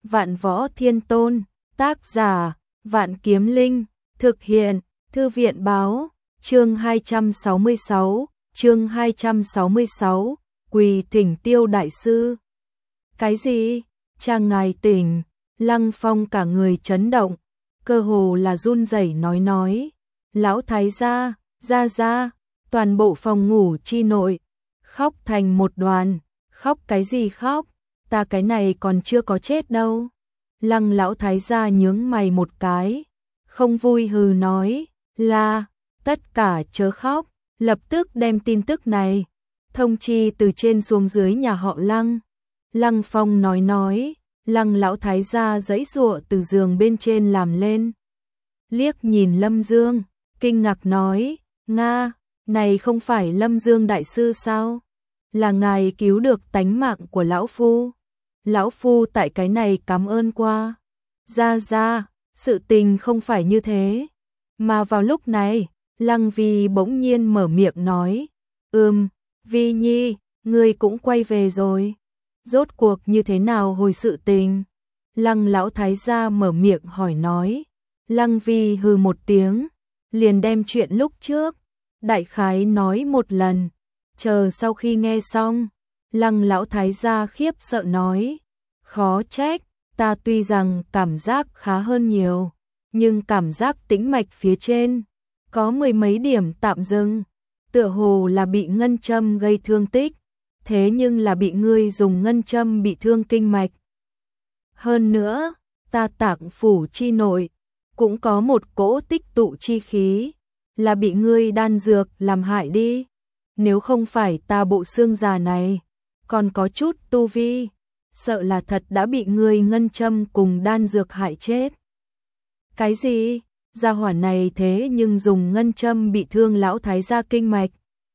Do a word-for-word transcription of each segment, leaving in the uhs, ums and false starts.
Vạn Võ Thiên Tôn, tác giả, Vạn Kiếm Linh, thực hiện, Thư viện báo, chương hai trăm sáu mươi sáu, chương hai trăm sáu mươi sáu, quỳ thỉnh Tiêu đại sư. Cái gì? Cha ngài tỉnh, Lăng Phong cả người chấn động, cơ hồ là run rẩy nói nói, lão thái gia, gia gia, toàn bộ phòng ngủ chi nội, khóc thành một đoàn, khóc cái gì khóc, ta cái này còn chưa có chết đâu. Lăng lão thái gia nhướng mày một cái, không vui hừ nói, là, tất cả chớ khóc, lập tức đem tin tức này, thông chi từ trên xuống dưới nhà họ Lăng. Lăng Phong nói nói, Lăng lão thái gia giãy giụa từ giường bên trên làm lên. Liếc nhìn Lâm Dương, kinh ngạc nói, Nga, này không phải Lâm Dương đại sư sao? Là ngài cứu được tánh mạng của lão phu. Lão phu tại cái này cảm ơn qua. Ra ra, sự tình không phải như thế. Mà vào lúc này, Lăng Vi bỗng nhiên mở miệng nói, ừm, Vi Nhi, ngươi cũng quay về rồi. Rốt cuộc như thế nào hồi sự tình? Lăng lão thái gia mở miệng hỏi nói. Lăng Vi hừ một tiếng, liền đem chuyện lúc trước, đại khái nói một lần. Chờ sau khi nghe xong, Lăng lão thái gia khiếp sợ nói, khó trách, ta tuy rằng cảm giác khá hơn nhiều, nhưng cảm giác tĩnh mạch phía trên có mười mấy điểm tạm dừng, tựa hồ là bị ngân châm gây thương tích, thế nhưng là bị ngươi dùng ngân châm bị thương kinh mạch. Hơn nữa, ta tạng phủ chi nội cũng có một cỗ tích tụ chi khí, là bị ngươi đan dược làm hại đi. Nếu không phải ta bộ xương già này còn có chút tu vi, sợ là thật đã bị ngươi ngân châm cùng đan dược hại chết. Cái gì? Gia hỏa này thế nhưng dùng ngân châm bị thương lão thái gia kinh mạch,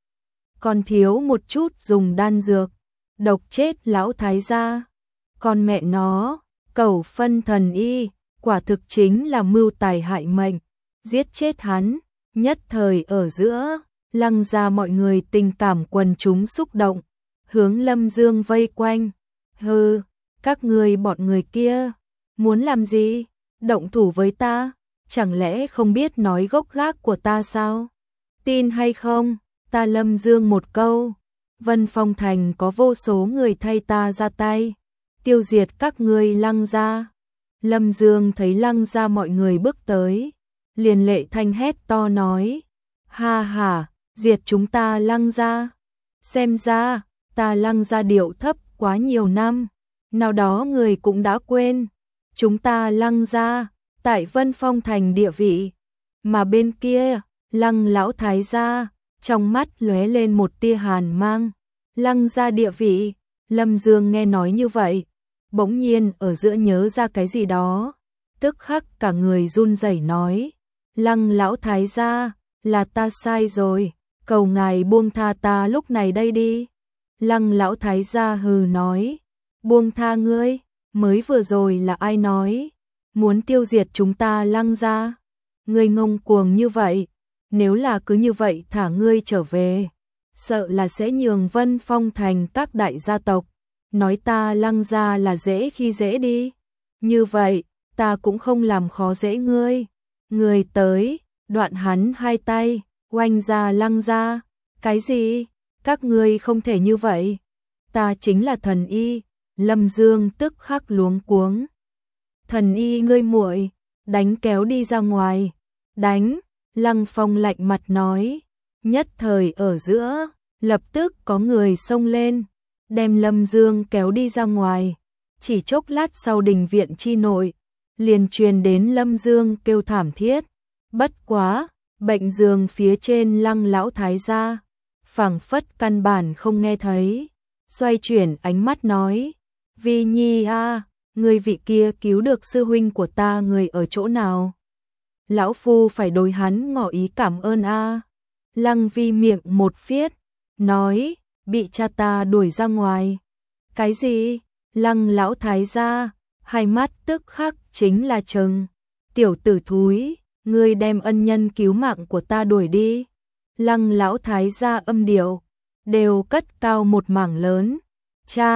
còn thiếu một chút dùng đan dược, độc chết lão thái gia. Còn mẹ nó, cẩu phân thần y, quả thực chính là mưu tài hại mệnh, giết chết hắn. Nhất thời ở giữa, Lăng gia mọi người tình cảm quần chúng xúc động, hướng Lâm Dương vây quanh. Hừ, các ngươi bọn người kia, muốn làm gì? Động thủ với ta? Chẳng lẽ không biết nói gốc gác của ta sao? Tin hay không? Ta Lâm Dương một câu, Vân Phong Thành có vô số người thay ta ra tay, tiêu diệt các ngươi Lăng gia. Lâm Dương thấy Lăng gia mọi người bước tới, liền lệ thanh hét to nói, ha ha, diệt chúng ta Lăng gia. Xem ra, ta Lăng gia điệu thấp quá nhiều năm, nào đó người cũng đã quên, chúng ta Lăng gia tại Vân Phong Thành địa vị. Mà bên kia, Lăng lão thái gia, trong mắt lóe lên một tia hàn mang. Lăng gia địa vị? Lâm Dương nghe nói như vậy, bỗng nhiên ở giữa nhớ ra cái gì đó, tức khắc cả người run rẩy nói, Lăng lão thái gia, là ta sai rồi, cầu ngài buông tha ta lúc này đây đi. Lăng lão thái gia hừ nói, buông tha ngươi? Mới vừa rồi là ai nói muốn tiêu diệt chúng ta Lăng gia? Ngươi ngông cuồng như vậy, nếu là cứ như vậy thả ngươi trở về, sợ là sẽ nhường Vân Phong Thành các đại gia tộc nói ta Lăng gia là dễ khi dễ đi. Như vậy, ta cũng không làm khó dễ ngươi. Ngươi tới, đoạn hắn hai tay, oanh ra Lăng gia. Cái gì? Các ngươi không thể như vậy. Ta chính là thần y. Lâm Dương tức khắc luống cuống. Thần y ngươi muội, đánh kéo đi ra ngoài. Đánh, Lăng Phong lạnh mặt nói. Nhất thời ở giữa, lập tức có người xông lên, đem Lâm Dương kéo đi ra ngoài. Chỉ chốc lát sau đình viện chi nội, liền truyền đến Lâm Dương kêu thảm thiết. Bất quá, bệnh giường phía trên Lăng lão thái gia, phảng phất căn bản không nghe thấy, xoay chuyển ánh mắt nói, Vi Nhi a, người vị kia cứu được sư huynh của ta người ở chỗ nào? Lão phu phải đối hắn ngỏ ý cảm ơn a. Lăng Vi miệng một phiết, nói, bị cha ta đuổi ra ngoài. Cái gì? Lăng lão thái gia, hai mắt tức khắc chính là trừng. Tiểu tử thúi, ngươi đem ân nhân cứu mạng của ta đuổi đi. Lăng lão thái gia âm điệu đều cất cao một mảng lớn. Cha,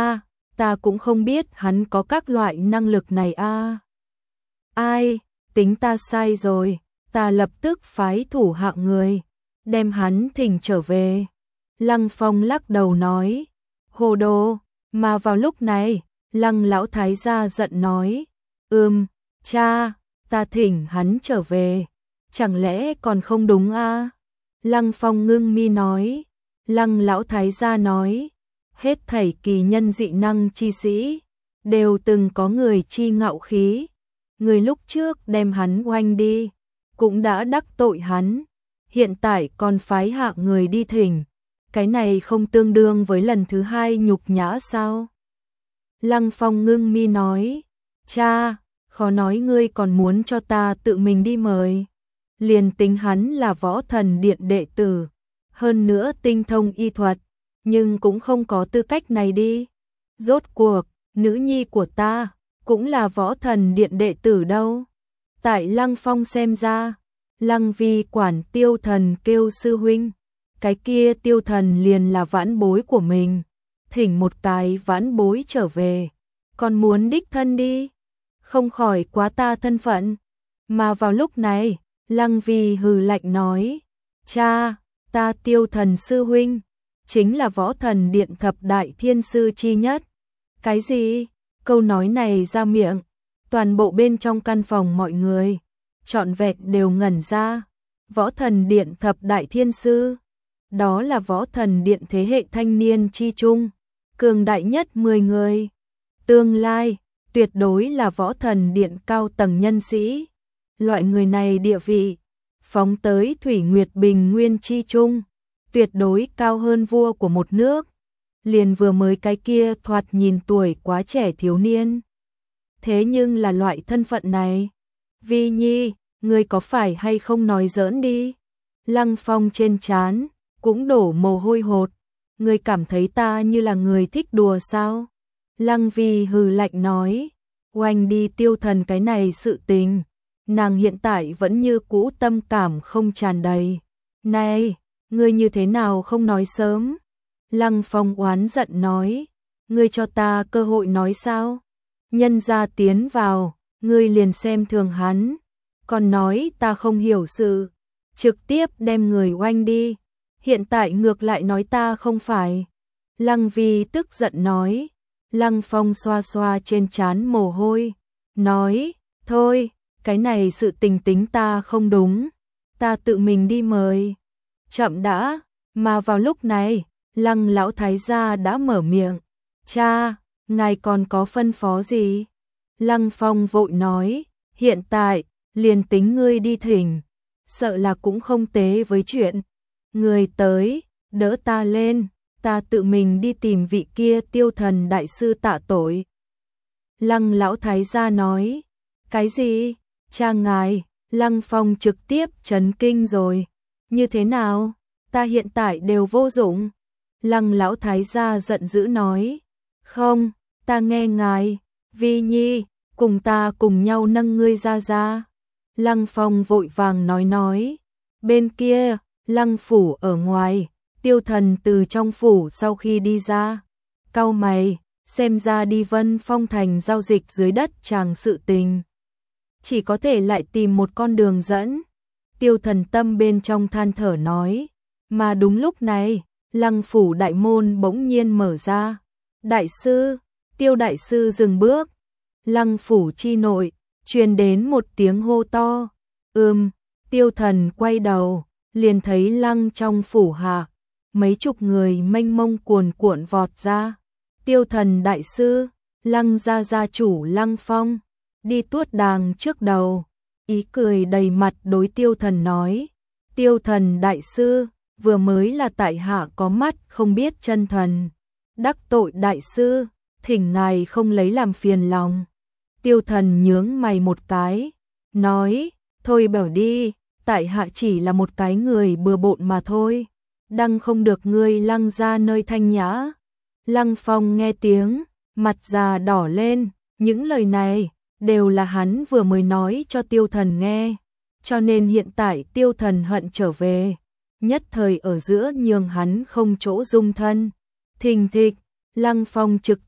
ta cũng không biết hắn có các loại năng lực này a. À. Ai, tính ta sai rồi, ta lập tức phái thủ hạ người, đem hắn thỉnh trở về. Lăng Phong lắc đầu nói, hồ đồ, mà vào lúc này, Lăng lão thái gia giận nói, ừm, cha, ta thỉnh hắn trở về, chẳng lẽ còn không đúng a? À? Lăng Phong ngưng mi nói, Lăng lão thái gia nói, hết thảy kỳ nhân dị năng chi sĩ, đều từng có người chi ngạo khí, người lúc trước đem hắn oanh đi, cũng đã đắc tội hắn, hiện tại còn phái hạ người đi thỉnh, cái này không tương đương với lần thứ hai nhục nhã sao? Lăng Phong ngưng mi nói, cha, khó nói ngươi còn muốn cho ta tự mình đi mời. Liền tính hắn là võ thần điện đệ tử, hơn nữa tinh thông y thuật, nhưng cũng không có tư cách này đi. Rốt cuộc, nữ nhi của ta, cũng là võ thần điện đệ tử đâu. Tại Lăng Phong xem ra, Lăng Vi quản Tiêu Thần kêu sư huynh, cái kia Tiêu Thần liền là vãn bối của mình, thỉnh một cái vãn bối trở về, còn muốn đích thân đi, không khỏi quá ta thân phận. Mà vào lúc này, Lăng Vi hừ lạnh nói, cha, ta Tiêu Thần sư huynh, chính là võ thần điện thập đại thiên sư chi nhất. Cái gì? Câu nói này ra miệng, toàn bộ bên trong căn phòng mọi người, trọn vẹn đều ngẩn ra. Võ thần điện thập đại thiên sư, đó là võ thần điện thế hệ thanh niên chi trung, cường đại nhất mười người. Tương lai, tuyệt đối là võ thần điện cao tầng nhân sĩ. Loại người này địa vị, phóng tới Thủy Nguyệt Bình Nguyên chi trung, tuyệt đối cao hơn vua của một nước. Liền vừa mới cái kia thoạt nhìn tuổi quá trẻ thiếu niên. Thế nhưng là loại thân phận này. Vi Nhi, ngươi có phải hay không nói giỡn đi? Lăng Phong trên trán cũng đổ mồ hôi hột. Ngươi cảm thấy ta như là người thích đùa sao? Lăng Vi hừ lạnh nói, oanh đi Tiêu Thần cái này sự tình. Nàng hiện tại vẫn như cũ tâm cảm không tràn đầy. Này, ngươi như thế nào không nói sớm? Lăng Phong oán giận nói, ngươi cho ta cơ hội nói sao? Nhân gia tiến vào, ngươi liền xem thường hắn, còn nói ta không hiểu sự, trực tiếp đem người oanh đi, hiện tại ngược lại nói ta không phải. Lăng Vi tức giận nói, Lăng Phong xoa xoa trên trán mồ hôi, nói, thôi, cái này sự tình tính ta không đúng, ta tự mình đi mời. Chậm đã, mà vào lúc này, Lăng lão thái gia đã mở miệng, cha, ngài còn có phân phó gì? Lăng Phong vội nói, hiện tại, liền tính ngươi đi thỉnh, sợ là cũng không tế với chuyện. Người tới, đỡ ta lên, ta tự mình đi tìm vị kia Tiêu Thần đại sư tạ tội. Lăng lão thái gia nói, cái gì? Cha ngài? Lăng Phong trực tiếp chấn kinh rồi. Như thế nào? Ta hiện tại đều vô dụng. Lăng lão thái gia giận dữ nói, không, ta nghe ngài, Vi Nhi, cùng ta cùng nhau nâng ngươi ra ra. Lăng Phong vội vàng nói nói, bên kia, Lăng phủ ở ngoài, Tiêu Thần từ trong phủ sau khi đi ra, cau mày, xem ra đi Vân Phong thành giao dịch dưới đất chàng sự tình. Chỉ có thể lại tìm một con đường dẫn. Tiêu Thần tâm bên trong than thở nói, mà đúng lúc này, Lăng phủ đại môn bỗng nhiên mở ra. Đại sư, Tiêu đại sư dừng bước. Lăng phủ chi nội, truyền đến một tiếng hô to. Ừm, Tiêu Thần quay đầu, liền thấy Lăng trong phủ hạ, mấy chục người mênh mông cuồn cuộn vọt ra. Tiêu Thần đại sư, Lăng gia gia chủ Lăng Phong, đi tuốt đàng trước đầu, ý cười đầy mặt đối Tiêu Thần nói, Tiêu Thần đại sư, vừa mới là tại hạ có mắt không biết chân thần, đắc tội đại sư, thỉnh ngài không lấy làm phiền lòng. Tiêu Thần nhướng mày một cái, nói, thôi bảo đi, tại hạ chỉ là một cái người bừa bộn mà thôi, đăng không được ngươi Lăng ra nơi thanh nhã. Lăng Phong nghe tiếng, mặt già đỏ lên, những lời này đều là hắn vừa mới nói cho Tiêu Thần nghe, cho nên hiện tại Tiêu Thần hận trở về, nhất thời ở giữa nhường hắn không chỗ dung thân. Thình thịch, Lăng Phong trực tiếp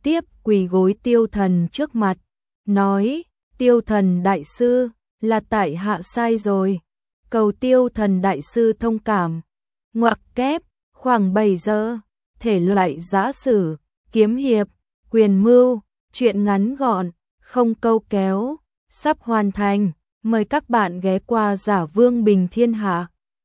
quỳ gối Tiêu Thần trước mặt, nói: Tiêu Thần đại sư, là tại hạ sai rồi, cầu Tiêu Thần đại sư thông cảm. Ngoặc kép, khoảng bảy giờ, thể loại giã sử, kiếm hiệp, quyền mưu, truyện ngắn gọn, không câu kéo, sắp hoàn thành, mời các bạn ghé qua Giả Vương Bình Thiên Hạ.